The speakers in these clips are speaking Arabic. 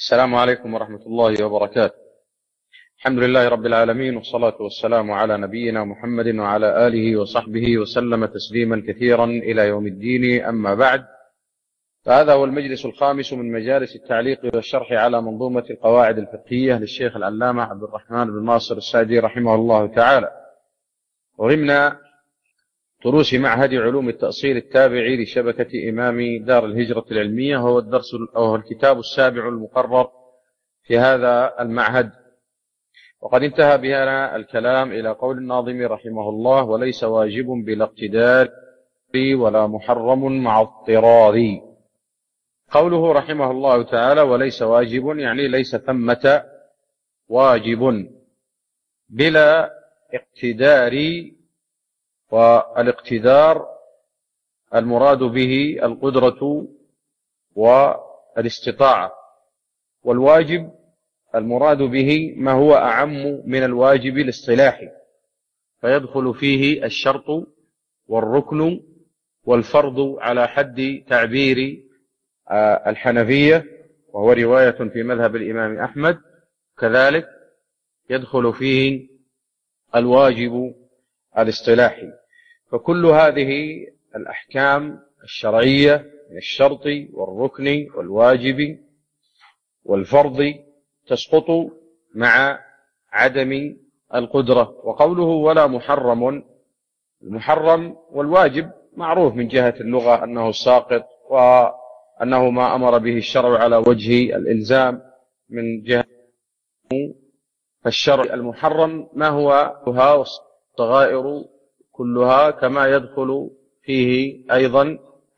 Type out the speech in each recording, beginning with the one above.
السلام عليكم ورحمة الله وبركاته. الحمد لله رب العالمين، والصلاة والسلام على نبينا محمد وعلى آله وصحبه وسلم تسليما كثيرا إلى يوم الدين. أما بعد، فهذا هو المجلس الخامس من مجالس التعليق والشرح على منظومة القواعد الفقهية للشيخ العلامة عبد الرحمن بن ناصر السعدي رحمه الله تعالى، وضمن دروس معهد علوم التأصيل التابع لشبكة إمام دار الهجرة العلمية. هو الكتاب السابع المقرر في هذا المعهد، وقد انتهى بنا الكلام إلى قول الناظم رحمه الله: وليس واجب بلا اقتدار ولا محرم مع اضطرار. قوله رحمه الله تعالى وليس واجب يعني ليس ثمة واجب بلا اقتدار، والاقتدار المراد به القدرة والاستطاعة، والواجب المراد به ما هو أعم من الواجب الاصطلاحي، فيدخل فيه الشرط والركن والفرض على حد تعبير الحنفية، وهو رواية في مذهب الإمام أحمد. كذلك يدخل فيه الواجب الاصطلاحي. فكل هذه الأحكام الشرعية من الشرط والركن والواجب والفرض تسقط مع عدم القدرة. وقوله ولا محرم، المحرم والواجب معروف من جهة اللغة أنه ساقط، وأنه ما أمر به الشرع على وجه الإلزام من جهة الشرع. المحرم ما هو والصغائر كلها، كما يدخل فيه أيضا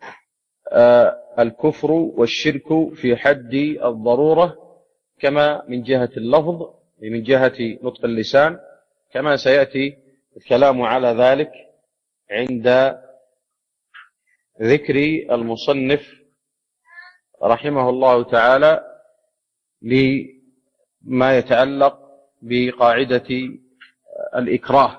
الكفر والشرك في حد الضرورة، كما من جهة اللفظ من جهة نطق اللسان، كما سيأتي الكلام على ذلك عند ذكر المصنف رحمه الله تعالى لما يتعلق بقاعدة الإكراه.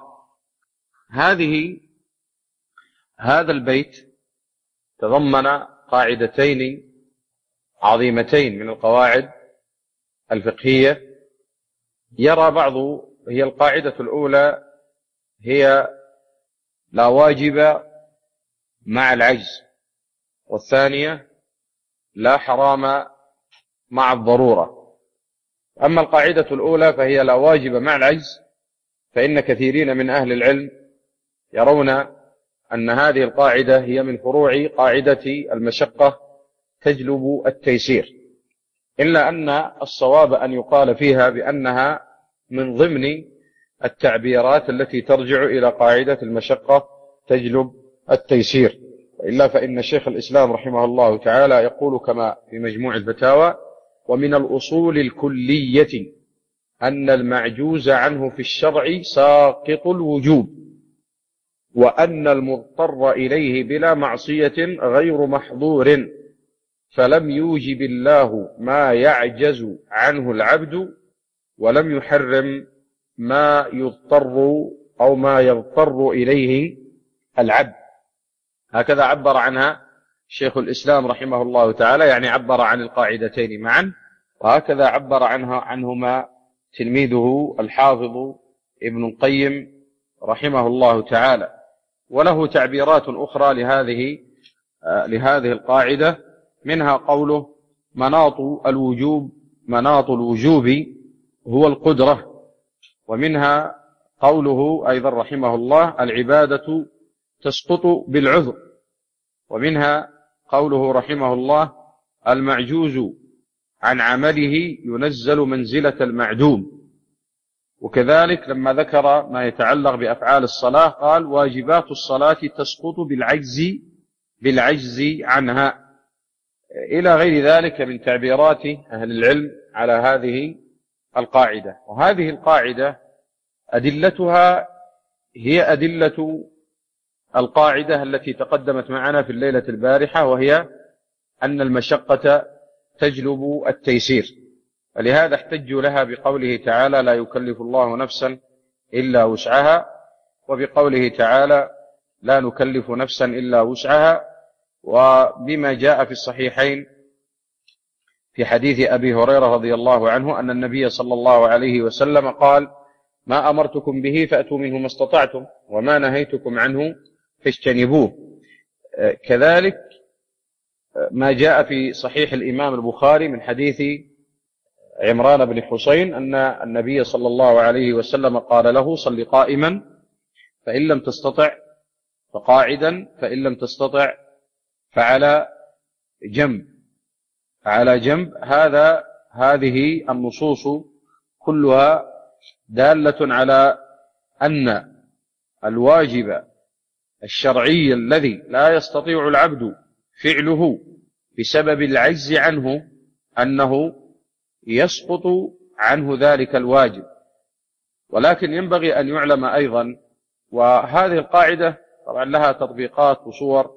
هذا البيت تضمن قاعدتين عظيمتين من القواعد الفقهية. يرى بعض، هي القاعدة الأولى هي لا واجب مع العجز، والثانية لا حرام مع الضرورة. أما القاعدة الأولى فهي لا واجب مع العجز، فإن كثيرين من أهل العلم يرون أن هذه القاعدة هي من فروع قاعدة المشقة تجلب التيسير، إلا أن الصواب أن يقال فيها بأنها من ضمن التعبيرات التي ترجع إلى قاعدة المشقة تجلب التيسير. وإلا فإن شيخ الإسلام رحمه الله تعالى يقول كما في مجموع الفتاوى: ومن الأصول الكلية أن المعجوز عنه في الشرع ساقط الوجوب، وأن المضطر إليه بلا معصية غير محظور، فلم يوجب الله ما يعجز عنه العبد، ولم يحرم ما يضطر أو ما يضطر إليه العبد. هكذا عبر عنها شيخ الإسلام رحمه الله تعالى، يعني عبر عن القاعدتين معا، وهكذا عبر عنهما تلميذه الحافظ ابن القيم رحمه الله تعالى. وله تعبيرات أخرى لهذه القاعدة، منها قوله مناط الوجوب هو القدرة، ومنها قوله أيضا رحمه الله العبادة تسقط بالعذر، ومنها قوله رحمه الله المعجوز عن عمله ينزل منزلة المعدوم. وكذلك لما ذكر ما يتعلق بأفعال الصلاة قال واجبات الصلاة تسقط بالعجز عنها، إلى غير ذلك من تعبيرات أهل العلم على هذه القاعدة. وهذه القاعدة أدلتها هي أدلة القاعدة التي تقدمت معنا في الليلة البارحة، وهي أن المشقة تجلب التيسير، ولهذا احتجوا لها بقوله تعالى لا يكلف الله نفسا إلا وسعها، وبقوله تعالى لا نكلف نفسا إلا وسعها، وبما جاء في الصحيحين في حديث أبي هريرة رضي الله عنه أن النبي صلى الله عليه وسلم قال: ما أمرتكم به فأتوا منه ما استطعتم، وما نهيتكم عنه فاجتنبوه. كذلك ما جاء في صحيح الإمام البخاري من حديث عمران بن حسين أن النبي صلى الله عليه وسلم قال له: صل قائما، فإن لم تستطع فقاعدا، فإن لم تستطع فعلى جنب. هذه النصوص كلها دالة على أن الواجب الشرعي الذي لا يستطيع العبد فعله بسبب العجز عنه أنه يسقط عنه ذلك الواجب. ولكن ينبغي أن يعلم أيضا، وهذه القاعدة طبعا لها تطبيقات وصور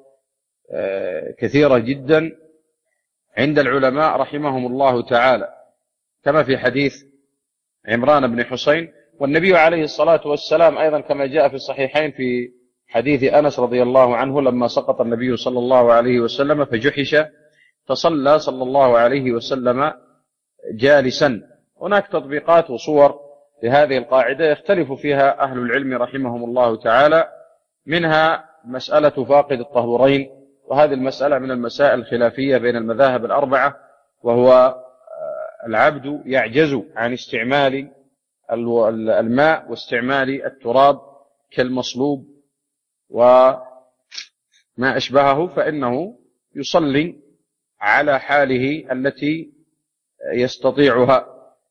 كثيرة جدا عند العلماء رحمهم الله تعالى، كما في حديث عمران بن حسين. والنبي عليه الصلاة والسلام أيضا كما جاء في الصحيحين في حديث أنس رضي الله عنه لما سقط النبي صلى الله عليه وسلم فجحش فصلى صلى الله عليه وسلم جالسا. هناك تطبيقات وصور لهذه القاعدة يختلف فيها أهل العلم رحمهم الله تعالى، منها مسألة فاقد الطهورين، وهذه المسألة من المسائل الخلافية بين المذاهب الأربعة، وهو العبد يعجز عن استعمال الماء واستعمال التراب كالمصلوب وما أشبهه، فإنه يصلي على حاله التي يستطيعها.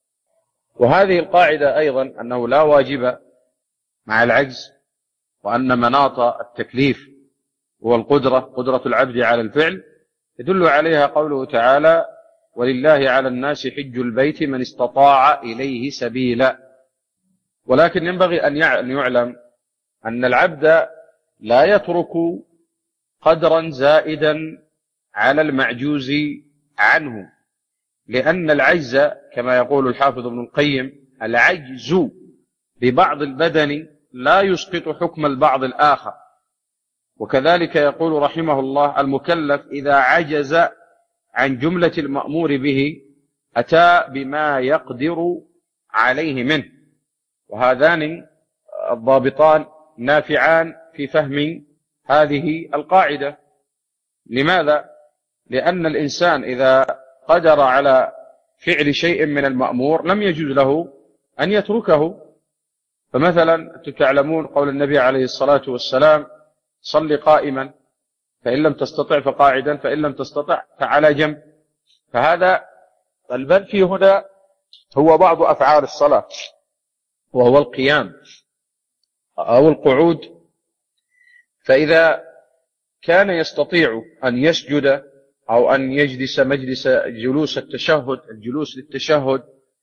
وهذه القاعدة أيضا أنه لا واجب مع العجز، وأن مناط التكليف هو قدرة العبد على الفعل، يدل عليها قوله تعالى: ولله على الناس حج البيت من استطاع إليه سبيلا. ولكن ينبغي أن يعلم أن العبد لا يترك قدرا زائدا على المعجوز عنه، لأن العجز كما يقول الحافظ ابن القيم: العجز ببعض البدن لا يسقط حكم البعض الآخر. وكذلك يقول رحمه الله: المكلف إذا عجز عن جملة المأمور به أتى بما يقدر عليه منه. وهذان الضابطان نافعان في فهم هذه القاعدة. لماذا؟ لأن الإنسان إذا قدر على فعل شيء من المأمور لم يجوز له أن يتركه. فمثلا تعلمون قول النبي عليه الصلاة والسلام: صل قائما، فإن لم تستطع فقاعدا، فإن لم تستطع فعلى جنب. فهذا المنفي هنا هو بعض أفعال الصلاة، وهو القيام أو القعود. فإذا كان يستطيع أن يسجد أو أن يجلس جلوس التشهد، الجلوس للتشهد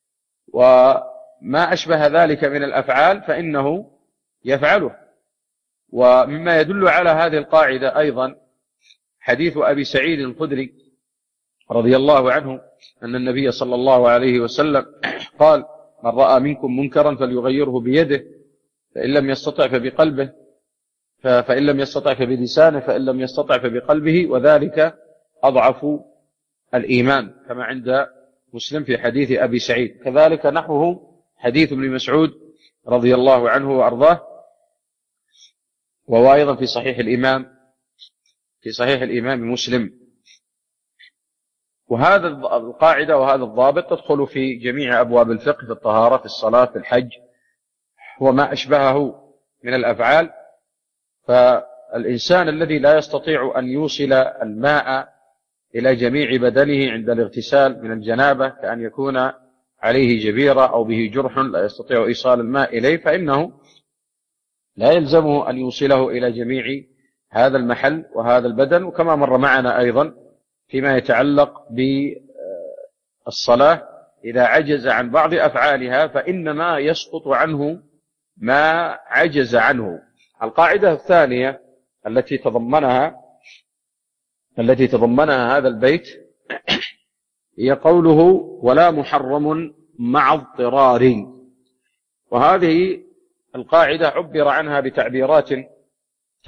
وما أشبه ذلك من الأفعال، فإنه يفعله. ومما يدل على هذه القاعدة أيضا حديث أبي سعيد الخدري رضي الله عنه أن النبي صلى الله عليه وسلم قال: من رأى منكم منكرا فليغيره بيده، فإن لم يستطع فبقلبه، فإن لم يستطع فبلسانه، فإن لم يستطع فبقلبه، وذلك أضعف الإيمان، كما عند مسلم في حديث أبي سعيد. كذلك نحوه حديث ابن مسعود رضي الله عنه وأرضاه، وهو أيضا في صحيح الإمام مسلم. وهذا القاعدة وهذا الضابط تدخل في جميع أبواب الفقه، في الطهارة، في الصلاة، في الحج، وما أشبهه من الأفعال. فالإنسان الذي لا يستطيع أن يوصل الماء إلى جميع بدنه عند الاغتسال من الجنابة، كأن يكون عليه جبيرة أو به جرح لا يستطيع إيصال الماء إليه، فإنه لا يلزمه أن يوصله إلى جميع هذا المحل وهذا البدن. وكما مر معنا أيضا فيما يتعلق بالصلاة، إذا عجز عن بعض أفعالها فإنما يسقط عنه ما عجز عنه. القاعدة الثانية التي تضمنها هذا البيت هي قوله: ولا محرم مع اضطرار. وهذه القاعدة عبر عنها بتعبيرات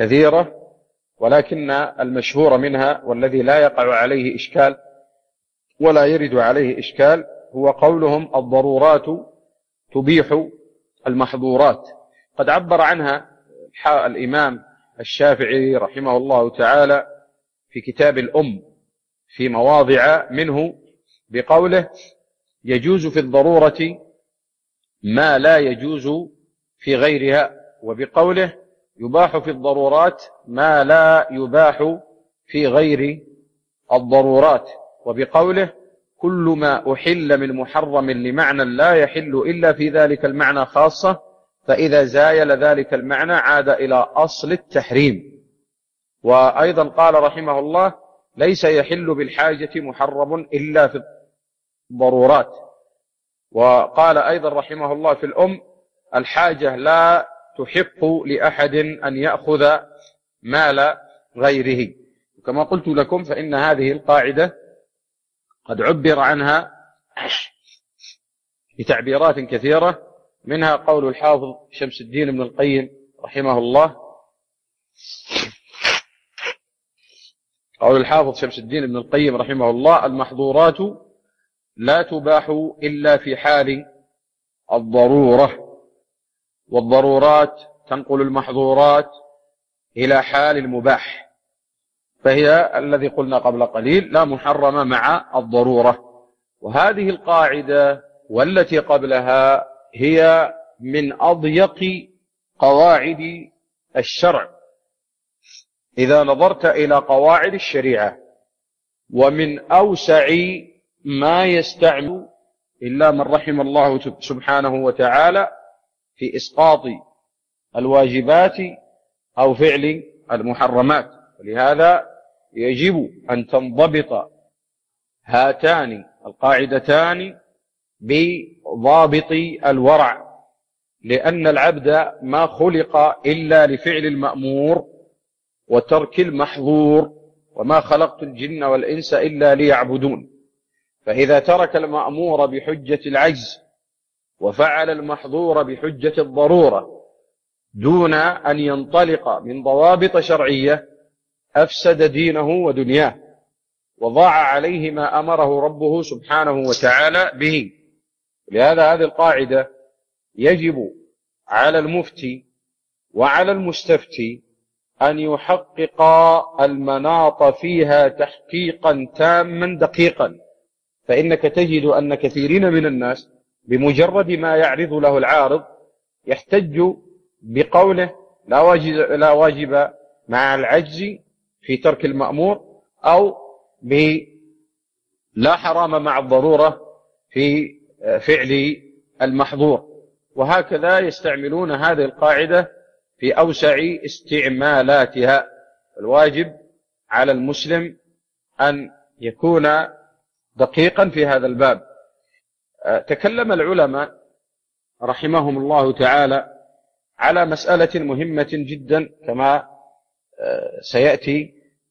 كثيرة، ولكن المشهور منها والذي لا يقع عليه إشكال ولا يرد عليه إشكال، هو قولهم الضرورات تبيح المحظورات. قد عبر عنها الإمام الشافعي رحمه الله تعالى في كتاب الأم في مواضع منه بقوله: يجوز في الضرورة ما لا يجوز في غيرها، وبقوله: يباح في الضرورات ما لا يباح في غير الضرورات، وبقوله: كل ما أحل من محرم لمعنى لا يحل إلا في ذلك المعنى خاصة، فإذا زايل ذلك المعنى عاد إلى أصل التحريم. وأيضا قال رحمه الله: ليس يحل بالحاجة محرم إلا في الضرورات. وقال أيضا رحمه الله في الأم: الحاجة لا تحق لأحد أن يأخذ مال غيره. وكما قلت لكم فإن هذه القاعدة قد عبر عنها بتعبيرات كثيرة، منها قول الحافظ شمس الدين ابن القيم رحمه الله، قول الحافظ شمس الدين ابن القيم رحمه الله: المحظورات لا تباح إلا في حال الضرورة، والضرورات تنقل المحظورات إلى حال المباح، فهي الذي قلنا قبل قليل لا محرم مع الضرورة. وهذه القاعدة والتي قبلها هي من أضيق قواعد الشرع إذا نظرت إلى قواعد الشريعة، ومن أوسع ما يستعمل إلا من رحم الله سبحانه وتعالى في إسقاط الواجبات أو فعل المحرمات. ولهذا يجب أن تنضبط هاتان القاعدتان بضابط الورع، لأن العبد ما خلق إلا لفعل المأمور وترك المحظور، وما خلقت الجن والإنس إلا ليعبدون. فإذا ترك المأمور بحجة العجز وفعل المحظور بحجة الضرورة دون أن ينطلق من ضوابط شرعية أفسد دينه ودنياه، وضاع عليه ما أمره ربه سبحانه وتعالى به. لهذا هذه القاعدة يجب على المفتي وعلى المستفتي أن يحقق المناط فيها تحقيقا تاما دقيقا، فإنك تجد أن كثيرين من الناس بمجرد ما يعرض له العارض يحتج بقوله لا واجب مع العجز في ترك المأمور، أو لا حرام مع الضرورة في فعل المحظور. وهكذا يستعملون هذه القاعدة في أوسع استعمالاتها. الواجب على المسلم أن يكون دقيقا في هذا الباب. تكلم العلماء رحمهم الله تعالى على مسألة مهمة جدا كما سيأتي،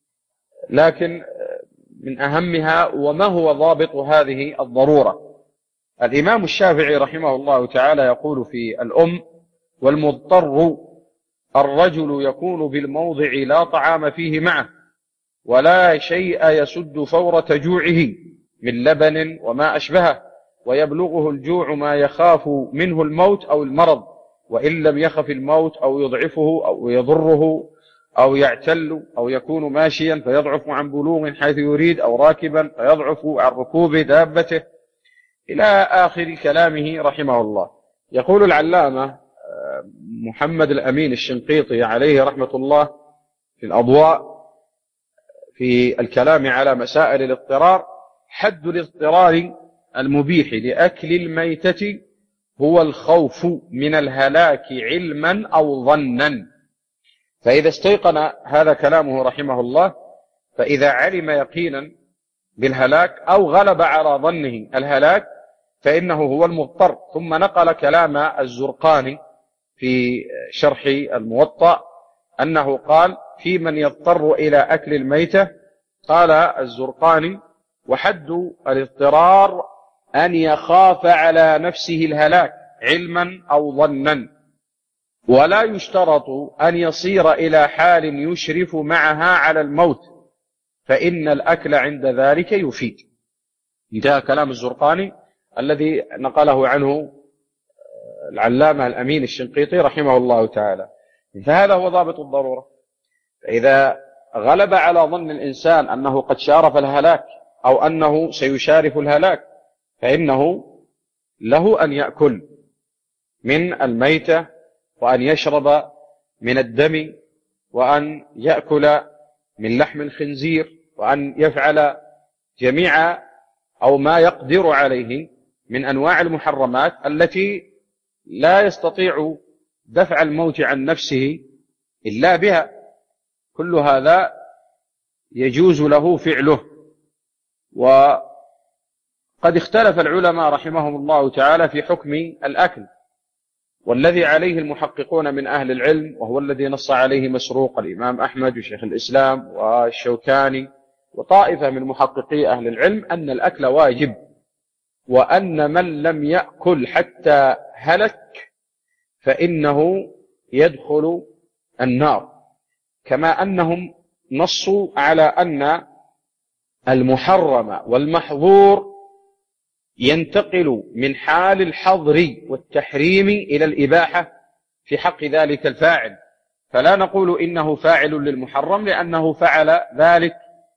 لكن من أهمها وما هو ضابط هذه الضرورة. الإمام الشافعي رحمه الله تعالى يقول في الأم: والمضطر الرجل يكون بالموضع لا طعام فيه معه ولا شيء يسد فورة جوعه من لبن وما أشبهه، ويبلغه الجوع ما يخاف منه الموت أو المرض، وإن لم يخف الموت أو يضعفه أو يضره أو يعتل، أو يكون ماشيا فيضعف عن بلوغ حيث يريد، أو راكبا فيضعف عن ركوب دابته، إلى آخر كلامه رحمه الله. يقول العلامة محمد الأمين الشنقيطي عليه رحمة الله في الأضواء في الكلام على مسائل الاضطرار: حد الاضطرار المبيح لأكل الميتة هو الخوف من الهلاك علما أو ظنا. فإذا استيقن، هذا كلامه رحمه الله، فإذا علم يقينا بالهلاك أو غلب على ظنه الهلاك فإنه هو المضطر. ثم نقل كلام الزرقاني في شرح الموطأ أنه قال في من يضطر إلى أكل الميتة. قال الزرقاني: وحد الاضطرار أن يخاف على نفسه الهلاك علما أو ظنا، ولا يشترط أن يصير إلى حال يشرف معها على الموت، فإن الأكل عند ذلك يفيد. انتهى كلام الزرقاني الذي نقله عنه العلامة الأمين الشنقيطي رحمه الله تعالى. فهذا هو ضابط الضرورة. إذا غلب على ظن الإنسان أنه قد شارف الهلاك أو أنه سيشارف الهلاك فإنه له أن يأكل من الميتة وأن يشرب من الدم وأن يأكل من لحم الخنزير وأن يفعل جميع أو ما يقدر عليه من أنواع المحرمات التي لا يستطيع دفع الموت عن نفسه إلا بها. كل هذا يجوز له فعله. وقد اختلف العلماء رحمهم الله تعالى في حكم الأكل، والذي عليه المحققون من أهل العلم، وهو الذي نص عليه مسروق الإمام أحمد وشيخ الإسلام والشوكاني وطائفة من محققي أهل العلم، أن الأكل واجب، وأن من لم يأكل حتى هلك فإنه يدخل النار، كما أنهم نصوا على أن المحرم والمحظور ينتقل من حال الحظر والتحريم إلى الإباحة في حق ذلك الفاعل، فلا نقول إنه فاعل للمحرم لأنه فعل ذلك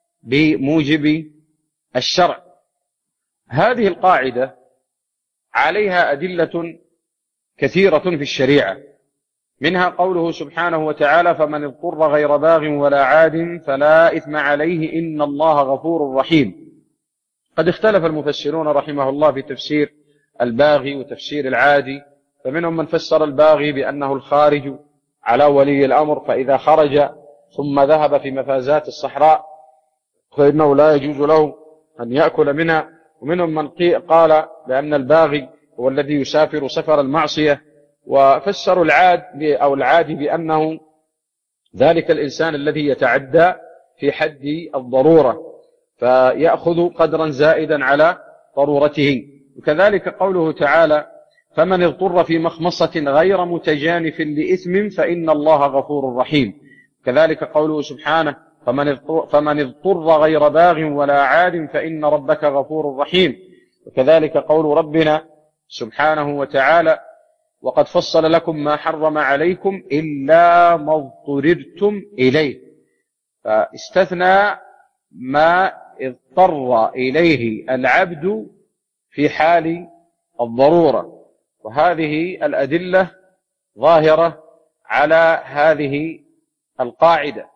بموجب الشرع. هذه القاعدة عليها أدلة كثيرة في الشريعة، منها قوله سبحانه وتعالى: فمن اضطر غير باغ ولا عاد فلا إثم عليه إن الله غفور رحيم. قد اختلف المفسرون رحمه الله في تفسير الباغي وتفسير العادي، فمنهم من فسر الباغي بأنه الخارج على ولي الأمر، فإذا خرج ثم ذهب في مفازات الصحراء فإنه لا يجوز له أن يأكل منها. ومنهم من قال بأن الباغي هو الذي يسافر سفر المعصية، وفسروا العادي بأنه ذلك الإنسان الذي يتعدى في حد الضرورة فيأخذ قدرا زائدا على ضرورته. وكذلك قوله تعالى: فمن اضطر في مخمصة غير متجانف لإثم فإن الله غفور رحيم. كذلك قوله سبحانه: فمن اضطر غير باغ ولا عاد فإن ربك غفور رحيم. وكذلك قول ربنا سبحانه وتعالى: وقد فصل لكم ما حرم عليكم إلا ما اضطررتم إليه، فاستثنى ما اضطر إليه العبد في حال الضرورة. وهذه الأدلة ظاهرة على هذه القاعدة.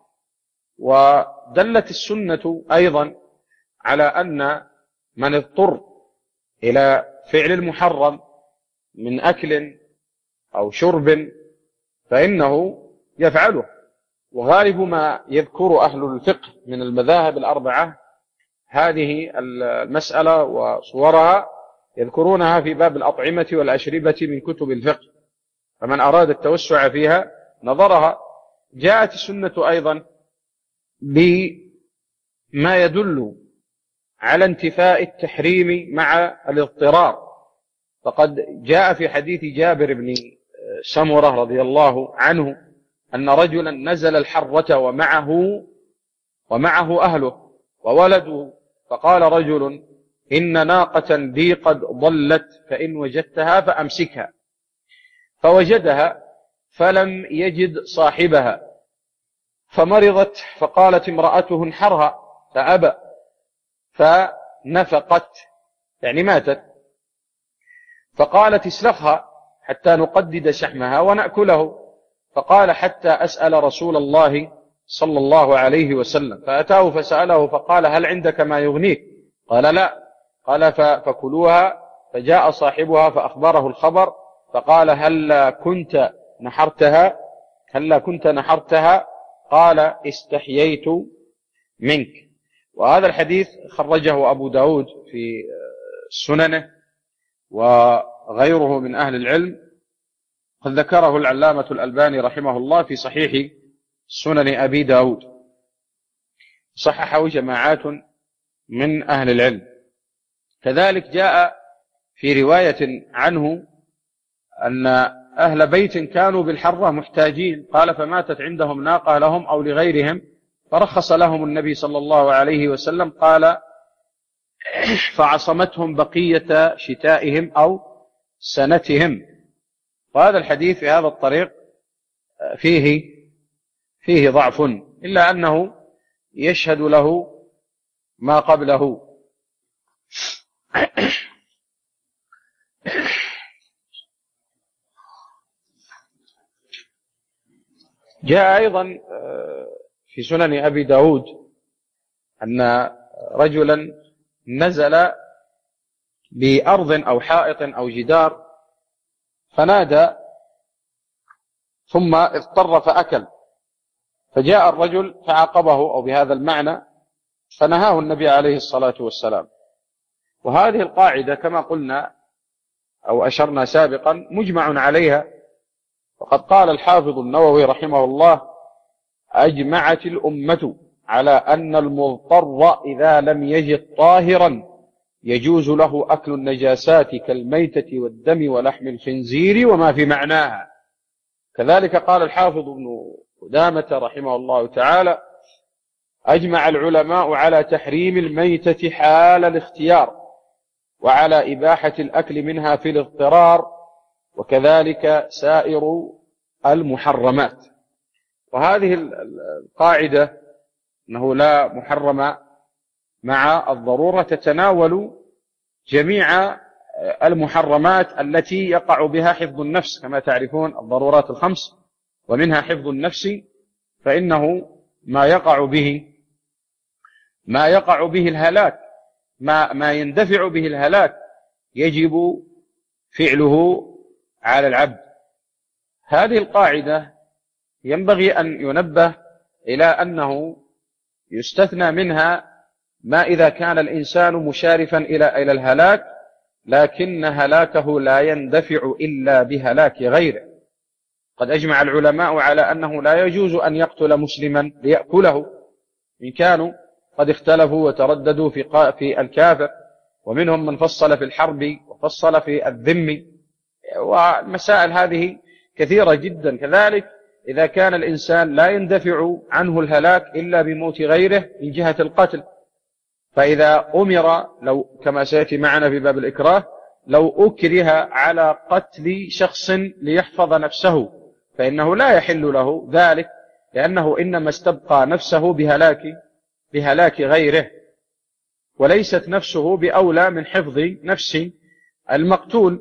ودلت السنة أيضا على أن من اضطر إلى فعل المحرم من أكل أو شرب فإنه يفعله. وغالب ما يذكر أهل الفقه من المذاهب الأربعة هذه المسألة وصورها يذكرونها في باب الأطعمة والأشربة من كتب الفقه، فمن أراد التوسع فيها نظرها. جاءت السنة أيضا بما يدل على انتفاء التحريم مع الاضطرار، فقد جاء في حديث جابر بن سمرة رضي الله عنه أن رجلا نزل الحرة ومعه أهله وولده، فقال رجل: إن ناقة لي قد ضلت فإن وجدتها فأمسكها، فوجدها فلم يجد صاحبها فمرضت، فقالت امرأته: انحرها، فأبى، فنفقت يعني ماتت، فقالت: اسلخها حتى نقدد شحمها ونأكله، فقال: حتى أسأل رسول الله صلى الله عليه وسلم، فأتاه فسأله فقال: هل عندك ما يغنيك؟ قال: لا. قال: فكلوها. فجاء صاحبها فأخبره الخبر فقال: هل كنت نحرتها؟ قال: استحييت منك. وهذا الحديث خرجه أبو داود في سننه وغيره من أهل العلم، قد ذكره العلامة الألباني رحمه الله في صحيح سنن أبي داود، صححه جماعات من أهل العلم. كذلك جاء في رواية عنه أن أهل بيت كانوا بالحرة محتاجين، قال: فماتت عندهم ناقة لهم أو لغيرهم، فرخص لهم النبي صلى الله عليه وسلم، قال: فعصمتهم بقية شتائهم أو سنتهم. وهذا الحديث في هذا الطريق فيه ضعف، إلا أنه يشهد له ما قبله. جاء أيضا في سنن أبي داود أن رجلا نزل بأرض أو حائط أو جدار فنادى ثم اضطر فأكل، فجاء الرجل فعاقبه أو بهذا المعنى فنهاه النبي عليه الصلاة والسلام. وهذه القاعدة كما قلنا أو أشرنا سابقا مجمع عليها، وقد قال الحافظ النووي رحمه الله: أجمعت الأمة على أن المضطر إذا لم يجد طاهرا يجوز له أكل النجاسات كالميتة والدم ولحم الخنزير وما في معناها. كذلك قال الحافظ ابن قدامة رحمه الله تعالى: أجمع العلماء على تحريم الميتة حال الاختيار وعلى إباحة الأكل منها في الاضطرار، وكذلك سائر المحرمات. وهذه القاعدة أنه لا محرم مع الضرورة تتناول جميع المحرمات التي يقع بها حفظ النفس، كما تعرفون الضرورات الخمس ومنها حفظ النفس، فإنه ما يقع به الهلاك، ما يندفع به الهلاك يجب فعله على العبد. هذه القاعدة ينبغي أن ينبه إلى أنه يستثنى منها ما إذا كان الإنسان مشارفا إلى الهلاك، لكن هلاكه لا يندفع إلا بهلاك غيره. قد أجمع العلماء على أنه لا يجوز أن يقتل مسلما ليأكله، إن كانوا قد اختلفوا وترددوا في الكافر، ومنهم من فصل في الحرب وفصل في الذم، والمسائل هذه كثيرة جدا. كذلك إذا كان الإنسان لا يندفع عنه الهلاك إلا بموت غيره من جهة القتل، فإذا أمر، لو كما سيأتي معنا في باب الإكراه، لو أكره على قتل شخص ليحفظ نفسه فإنه لا يحل له ذلك، لأنه إنما استبقى نفسه بهلاك غيره، وليست نفسه بأولى من حفظ نفس المقتول.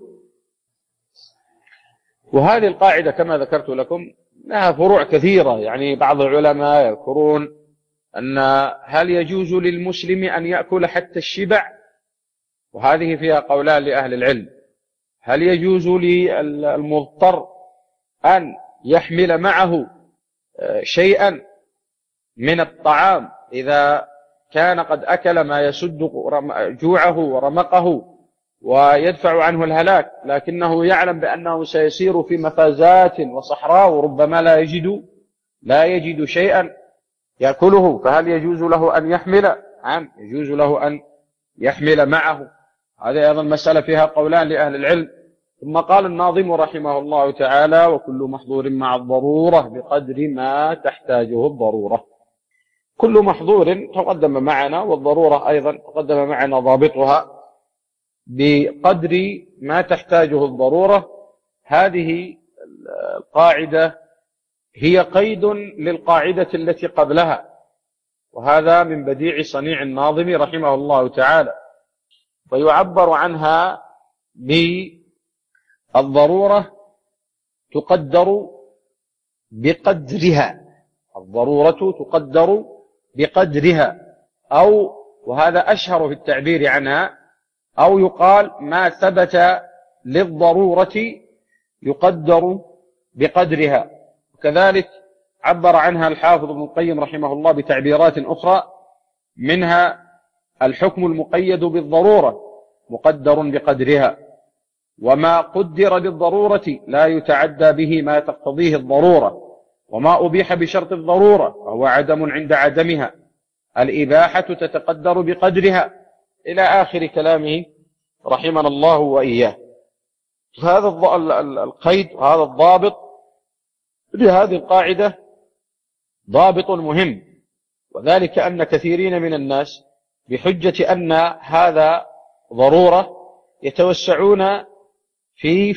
وهذه القاعدة كما ذكرت لكم لها فروع كثيرة. يعني بعض العلماء يذكرون أن هل يجوز للمسلم أن يأكل حتى الشبع، وهذه فيها قولان لأهل العلم. هل يجوز للمضطر أن يحمل معه شيئا من الطعام إذا كان قد أكل ما يسد جوعه ورمقه ويدفع عنه الهلاك، لكنه يعلم بأنه سيسير في مفازات وصحراء وربما لا يجد شيئا يأكله، فهل يجوز له أن يحمل؟ نعم، يجوز له أن يحمل معه. هذه أيضا مسألة فيها قولان لأهل العلم. ثم قال الناظم رحمه الله تعالى: وكل محظور مع الضرورة بقدر ما تحتاجه الضرورة. كل محظور تقدم معنا، والضرورة أيضا تقدم معنا ضابطها بقدر ما تحتاجه الضرورة. هذه القاعدة هي قيد للقاعدة التي قبلها، وهذا من بديع صنيع الناظم رحمه الله تعالى. ويعبر عنها بالضرورة تقدر بقدرها، الضرورة تقدر بقدرها، أو وهذا أشهر في التعبير عنها، أو يقال ما ثبت للضرورة يقدر بقدرها. وكذلك عبر عنها الحافظ ابن القيم رحمه الله بتعبيرات أخرى، منها الحكم المقيد بالضرورة مقدر بقدرها، وما قدر بالضرورة لا يتعدى به ما تقتضيه الضرورة، وما أبيح بشرط الضرورة فهو عدم عند عدمها، الإباحة تتقدر بقدرها، إلى آخر كلامه رحمنا الله وإياه. هذا القيد وهذا الضابط لهذه القاعدة ضابط مهم، وذلك أن كثيرين من الناس بحجة أن هذا ضرورة يتوسعون في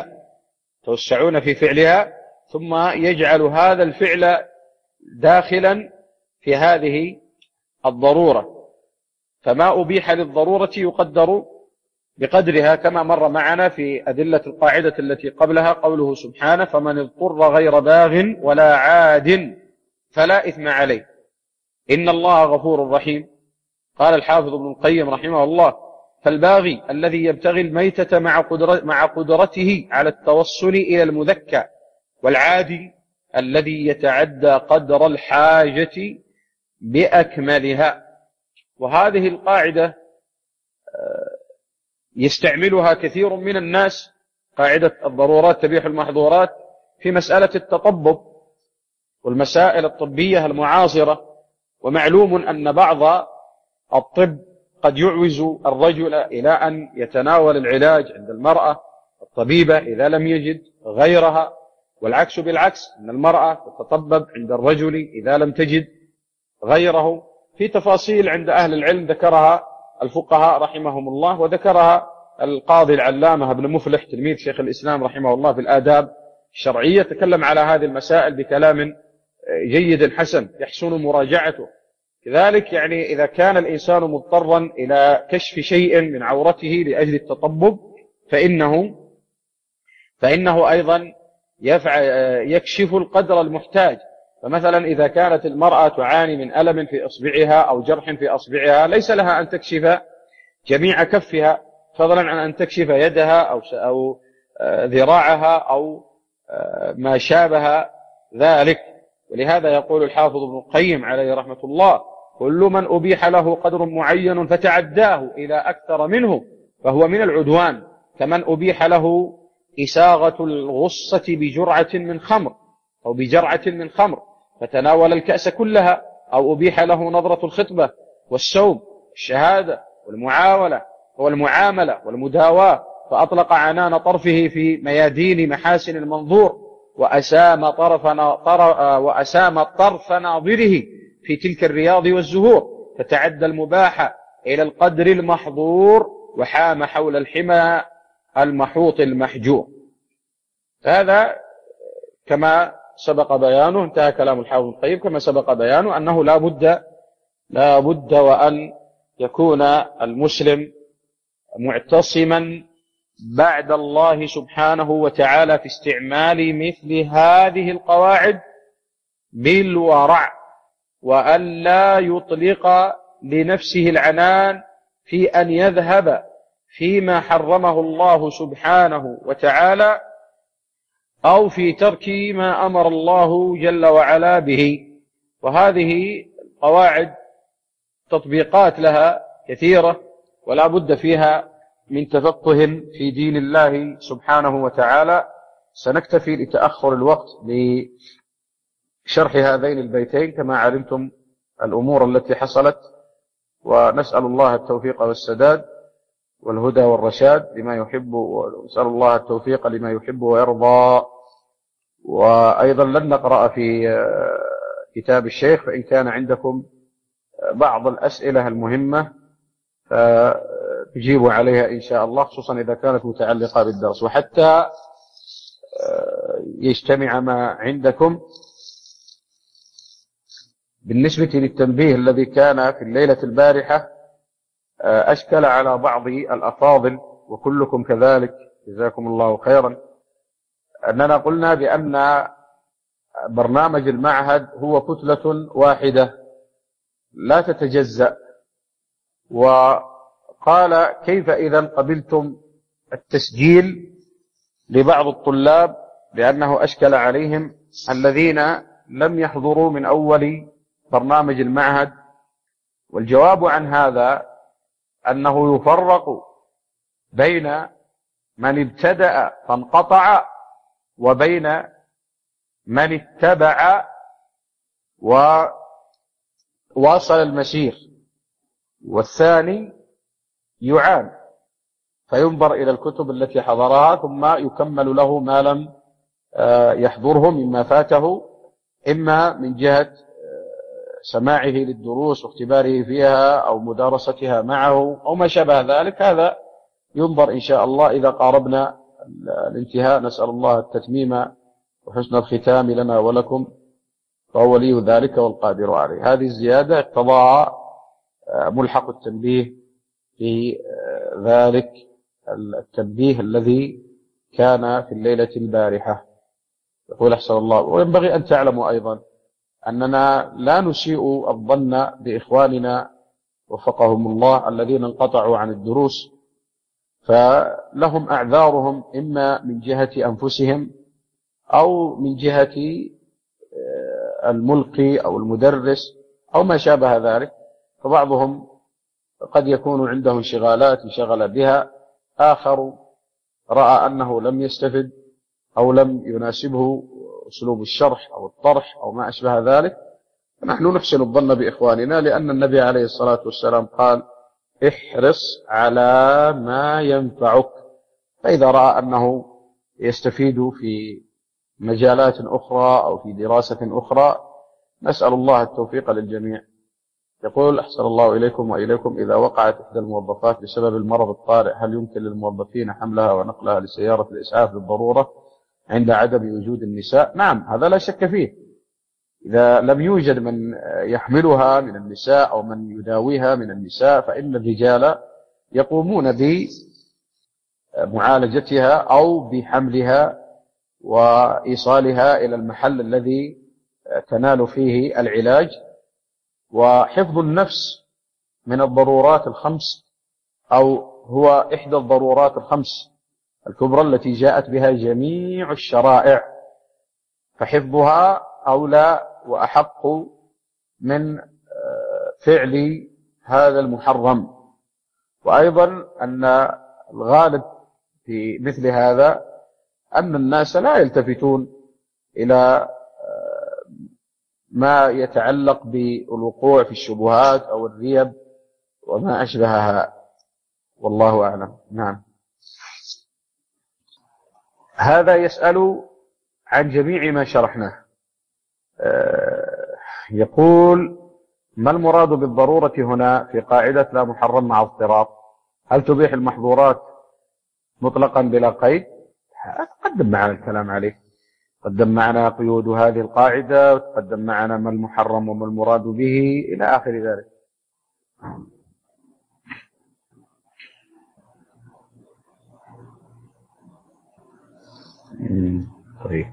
فعلها ثم يجعل هذا الفعل داخلا في هذه الضرورة، فما أبيح للضرورة يقدر بقدرها، كما مر معنا في أدلة القاعدة التي قبلها قوله سبحانه: فمن اضطر غير باغ ولا عاد فلا إثم عليه إن الله غفور رحيم. قال الحافظ ابن القيم رحمه الله: فالباغي الذي يبتغي الميتة مع قدرته على التوصل إلى المذكى، والعادي الذي يتعدى قدر الحاجة بأكملها. وهذه القاعدة يستعملها كثير من الناس، قاعدة الضرورات تبيح المحظورات، في مسألة التطبب والمسائل الطبية المعاصرة. ومعلوم أن بعض الطب قد يعوز الرجل إلى أن يتناول العلاج عند المرأة الطبيبة إذا لم يجد غيرها، والعكس بالعكس، أن المرأة تتطبب عند الرجل إذا لم تجد غيره، في تفاصيل عند أهل العلم ذكرها الفقهاء رحمهم الله، وذكرها القاضي العلامة ابن مفلح تلميذ شيخ الإسلام رحمه الله في الآداب الشرعية، تكلم على هذه المسائل بكلام جيد حسن يحسن مراجعته. كذلك يعني إذا كان الإنسان مضطرا إلى كشف شيء من عورته لأجل التطبب فإنه أيضا يكشف القدر المحتاج. فمثلا إذا كانت المرأة تعاني من ألم في إصبعها أو جرح في أصبعها، ليس لها أن تكشف جميع كفها، فضلا عن أن تكشف يدها أو ذراعها أو ما شابه ذلك. ولهذا يقول الحافظ ابن القيم عليه رحمة الله: كل من أبيح له قدر معين فتعداه إلى أكثر منه فهو من العدوان، كمن أبيح له إساغة الغصة بجرعة من خمر أو بجرعة من خمر فتناول الكأس كلها، أو أبيح له نظرة الخطبة والسوم والشهادة والمعاملة والمداواة فأطلق عنان طرفه في ميادين محاسن المنظور، وأسام طرف ناظره في تلك الرياض والزهور، فتعدى المباح إلى القدر المحظور وحام حول الحمى المحوط المحجور. هذا كما سبق بيانه، انتهى كلام الحافظ ابن القيم، كما سبق بيانه أنه لا بد وأن يكون المسلم معتصما بعد الله سبحانه وتعالى في استعمال مثل هذه القواعد بالورع، وأن لا يطلق لنفسه العنان في أن يذهب فيما حرمه الله سبحانه وتعالى أو في ترك ما أمر الله جل وعلا به. وهذه القواعد تطبيقات لها كثيرة، ولا بد فيها من تفقه في دين الله سبحانه وتعالى. سنكتفي لتأخر الوقت بشرح هذين البيتين كما علمتم الأمور التي حصلت، ونسأل الله التوفيق والسداد والهدى والرشاد لما يحب، ونسأل الله التوفيق لما يحب ويرضى. وأيضا لن نقرأ في كتاب الشيخ، فإن كان عندكم بعض الأسئلة المهمة فتجيبوا عليها إن شاء الله، خصوصا إذا كانت متعلقة بالدرس، وحتى يجتمع ما عندكم. بالنسبة للتنبيه الذي كان في الليلة البارحة، أشكل على بعض الأفاضل وكلكم كذلك جزاكم الله خيرا، أننا قلنا بأن برنامج المعهد هو كتلة واحدة لا تتجزأ، وقال: كيف إذا قبلتم التسجيل لبعض الطلاب، لأنه أشكل عليهم الذين لم يحضروا من أول برنامج المعهد. والجواب عن هذا أنه يفرق بين من ابتدأ فانقطع وبين من اتبع وواصل المسير، والثاني يعان فينظر إلى الكتب التي حضرها ثم يكمل له ما لم يحضره مما فاته، إما من جهة سماعه للدروس واختباره فيها أو مدارستها معه أو ما شابه ذلك، هذا ينظر إن شاء الله إذا قاربنا الانتهاء. نسأل الله التتميم وحسن الختام لنا ولكم، فهو ولي ذلك والقادر عليه. هذه الزيادة اقتضاها ملحق التنبيه في ذلك التنبيه الذي كان في الليلة البارحة. يقول أحسن الله. وينبغي أن تعلموا أيضا أننا لا نسيء الظن بإخواننا وفقهم الله الذين انقطعوا عن الدروس، فلهم أعذارهم إما من جهة أنفسهم أو من جهة الملقي أو المدرس أو ما شابه ذلك. فبعضهم قد يكون عنده انشغالات انشغل بها، آخر رأى أنه لم يستفد أو لم يناسبه أسلوب الشرح أو الطرح أو ما أشبه ذلك. نحن نحسن الظن بإخواننا، لأن النبي عليه الصلاة والسلام قال: احرص على ما ينفعك. فإذا رأى أنه يستفيد في مجالات أخرى أو في دراسة أخرى، نسأل الله التوفيق للجميع. يقول: أحسن الله إليكم وإليكم، إذا وقعت إحدى الموظفات بسبب المرض الطارئ، هل يمكن للموظفين حملها ونقلها لسيارة الإسعاف بالضرورة عند عدم وجود النساء؟ نعم، هذا لا شك فيه. إذا لم يوجد من يحملها من النساء أو من يداويها من النساء، فإن الرجال يقومون بمعالجتها أو بحملها وإيصالها إلى المحل الذي تنال فيه العلاج. وحفظ النفس من الضرورات الخمس، أو هو إحدى الضرورات الخمس الكبرى التي جاءت بها جميع الشرائع، فحفظها أولى وأحق من فعل هذا المحرم. وأيضا أن الغالب في مثل هذا أن الناس لا يلتفتون إلى ما يتعلق بالوقوع في الشبهات أو الريب وما أشبهها، والله أعلم. نعم. هذا يسأل عن جميع ما شرحناه. يقول: ما المراد بالضرورة هنا في قاعدة لا محرم مع اضطرار؟ هل تبيح المحظورات مطلقا بلا قيد؟ قدم معنا الكلام عليه، قدم معنا قيود هذه القاعدة، وتقدم معنا ما المحرم وما المراد به إلى آخر ذلك. طيب.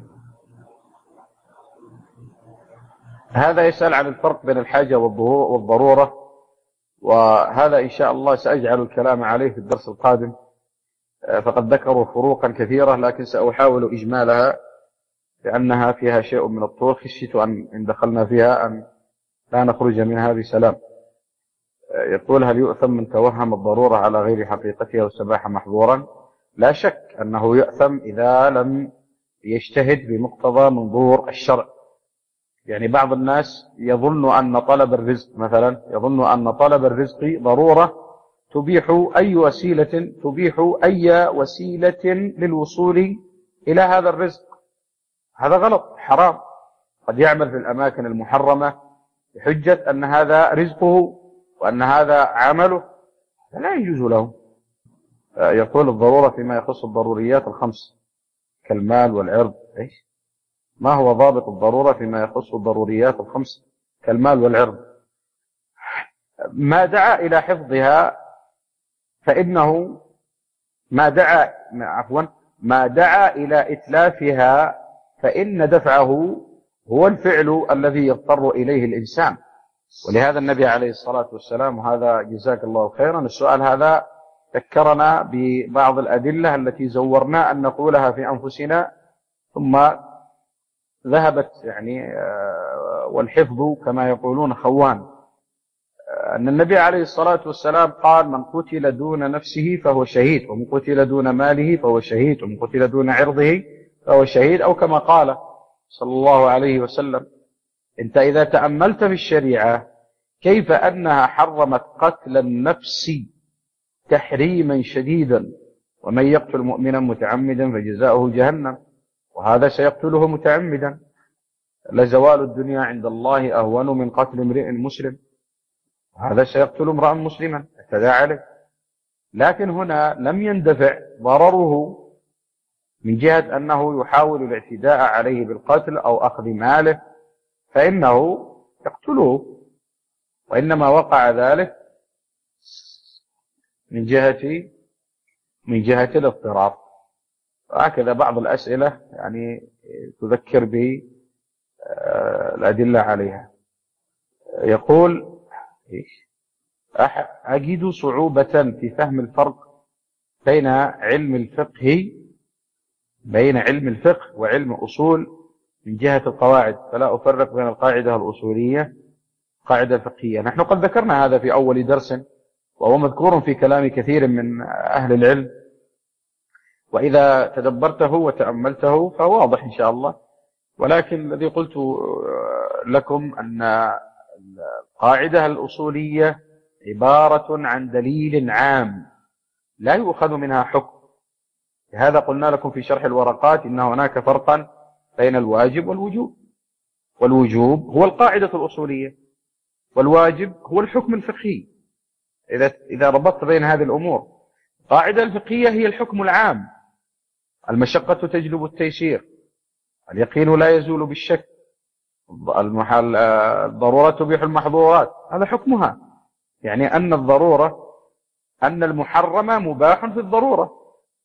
هذا يسأل عن الفرق بين الحاجة والضرورة، وهذا إن شاء الله سأجعل الكلام عليه في الدرس القادم، فقد ذكروا فروقا كثيرة، لكن سأحاول إجمالها لأنها فيها شيء من الطول. خشيت إن دخلنا فيها أن لا نخرج منها بسلام. يقول: هل يؤثم من توهم الضرورة على غير حقيقتها واستباح محظورا؟ لا شك أنه يؤثم إذا لم يجتهد بمقتضى منظور الشرع. يعني بعض الناس يظن أن طلب الرزق مثلا، يظن أن طلب الرزق ضرورة تبيح أي وسيلة للوصول إلى هذا الرزق. هذا غلط، حرام. قد يعمل في الأماكن المحرمة بحجة أن هذا رزقه وأن هذا عمله، لا يجوز له. يقول: الضرورة فيما يخص الضروريات الخمس كالمال والعرض. إيش؟ ما هو ضابط الضرورة فيما يخص الضروريات الخمس كالمال والعرض؟ ما دعا إلى حفظها فإنه ما دعا إلى إتلافها فإن دفعه هو الفعل الذي يضطر إليه الإنسان. ولهذا النبي عليه الصلاة والسلام، وهذا جزاك الله خيرا، السؤال هذا ذكرنا ببعض الأدلة التي زورنا أن نقولها في أنفسنا ثم ذهبت، يعني والحفظ كما يقولون خوان. أن النبي عليه الصلاة والسلام قال: من قتل دون نفسه فهو شهيد، ومن قتل دون ماله فهو شهيد، ومن قتل دون عرضه فهو شهيد، أو كما قال صلى الله عليه وسلم. أنت إذا تأملت في الشريعة كيف أنها حرمت قتل النفس تحريما شديدا: ومن يقتل مؤمنا متعمدا فجزاؤه جهنم، وهذا سيقتله متعمدا. لزوال الدنيا عند الله أهون من قتل امرئ مسلم، هذا سيقتل امرأ مسلما اعتدى عليه. لكن هنا لم يندفع ضرره من جهة أنه يحاول الاعتداء عليه بالقتل أو أخذ ماله فإنه يقتله، وإنما وقع ذلك من جهة الاضطرار. وهكذا بعض الأسئلة يعني تذكر به الأدلة عليها. يقول أجد صعوبة في فهم الفرق بين علم الفقه وعلم أصول من جهة القواعد، فلا أفرق بين القاعدة الأصولية والقاعدة الفقهية. نحن قد ذكرنا هذا في أول درس، وهو مذكور في كلام كثير من أهل العلم، وإذا تدبرته وتأملته فهو واضح إن شاء الله. ولكن الذي قلت لكم أن القاعدة الأصولية عبارة عن دليل عام لا يؤخذ منها حكم. لهذا قلنا لكم في شرح الورقات إن هناك فرقا بين الواجب والوجوب. والوجوب هو القاعدة الأصولية، والواجب هو الحكم الفقهي. إذا ربطت بين هذه الأمور، القاعدة الفقهية هي الحكم العام، المشقة تجلب التيسير، اليقين لا يزول بالشك، الضرورة تبيح المحظورات، هذا حكمها. يعني أن الضرورة، أن المحرم مباح في الضرورة.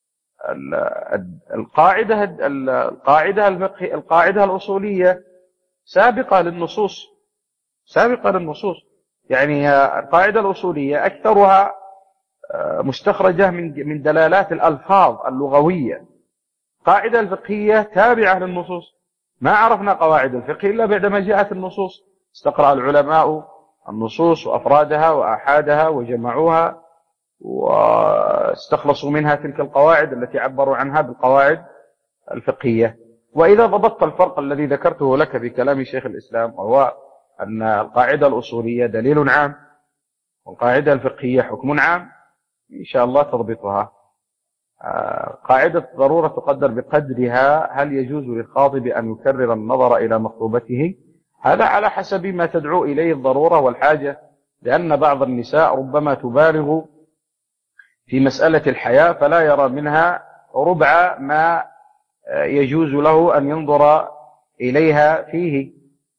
القاعدة الأصولية سابقة للنصوص. يعني القاعدة الأصولية أكثرها مستخرجة من دلالات الألفاظ اللغوية. القاعدة الفقهية تابعة للنصوص. ما عرفنا قواعد الفقه إلا بعدما جاءت النصوص، استقرأ العلماء النصوص وأفرادها وآحادها وجمعوها واستخلصوا منها تلك القواعد التي عبروا عنها بالقواعد الفقهية. وإذا ضبطت الفرق الذي ذكرته لك في كلام شيخ الإسلام، وهو أن القاعدة الأصولية دليل عام والقاعدة الفقهية حكم عام، إن شاء الله تضبطها. قاعدة الضرورة تقدر بقدرها. هل يجوز للخاطب أن يكرر النظر إلى مخطوبته؟ هذا على حسب ما تدعو إليه الضرورة والحاجة، لأن بعض النساء ربما تبالغ في مسألة الحياء فلا يرى منها ربع ما يجوز له أن ينظر إليها فيه،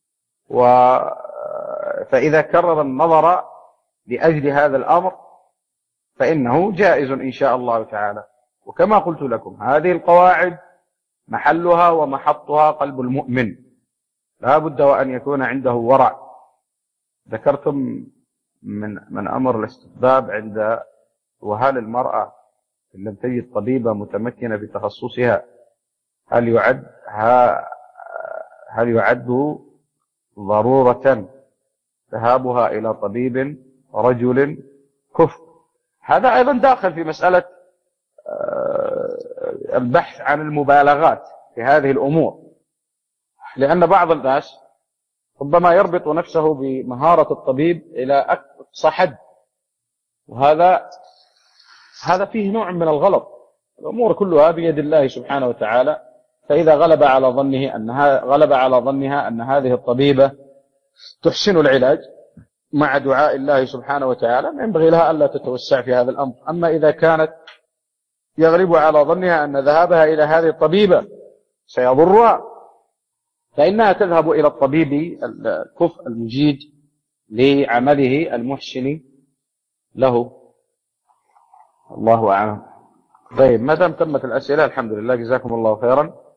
فإذا كرر النظر لأجل هذا الأمر فإنه جائز إن شاء الله تعالى. وكما قلت لكم هذه القواعد محلها ومحطها قلب المؤمن، لا بد وأن يكون عنده ورع. ذكرتم من أمر الاستحباب عند وهل المرأة إن لم تجد طبيبة متمكنة بتخصصها هل يعد ضرورة ذهابها إلى طبيب رجل كفء؟ هذا أيضا داخل في مسألة البحث عن المبالغات في هذه الأمور، لأن بعض الناس ربما يربط نفسه بمهارة الطبيب إلى أقصى حد، وهذا فيه نوع من الغلط. الأمور كلها بيد الله سبحانه وتعالى، فإذا غلب على ظنها أن هذه الطبيبة تحسن العلاج مع دعاء الله سبحانه وتعالى، ينبغي لها ألا تتوسع في هذا الأمر. أما إذا كانت يغلب على ظنها أن ذهابها إلى هذه الطبيبة سيضرها، فإنها تذهب إلى الطبيب الكفء المجيد لعمله المحسن له. الله أعلم. طيب، ما دام تمت الأسئلة الحمد لله، جزاكم الله خيرا.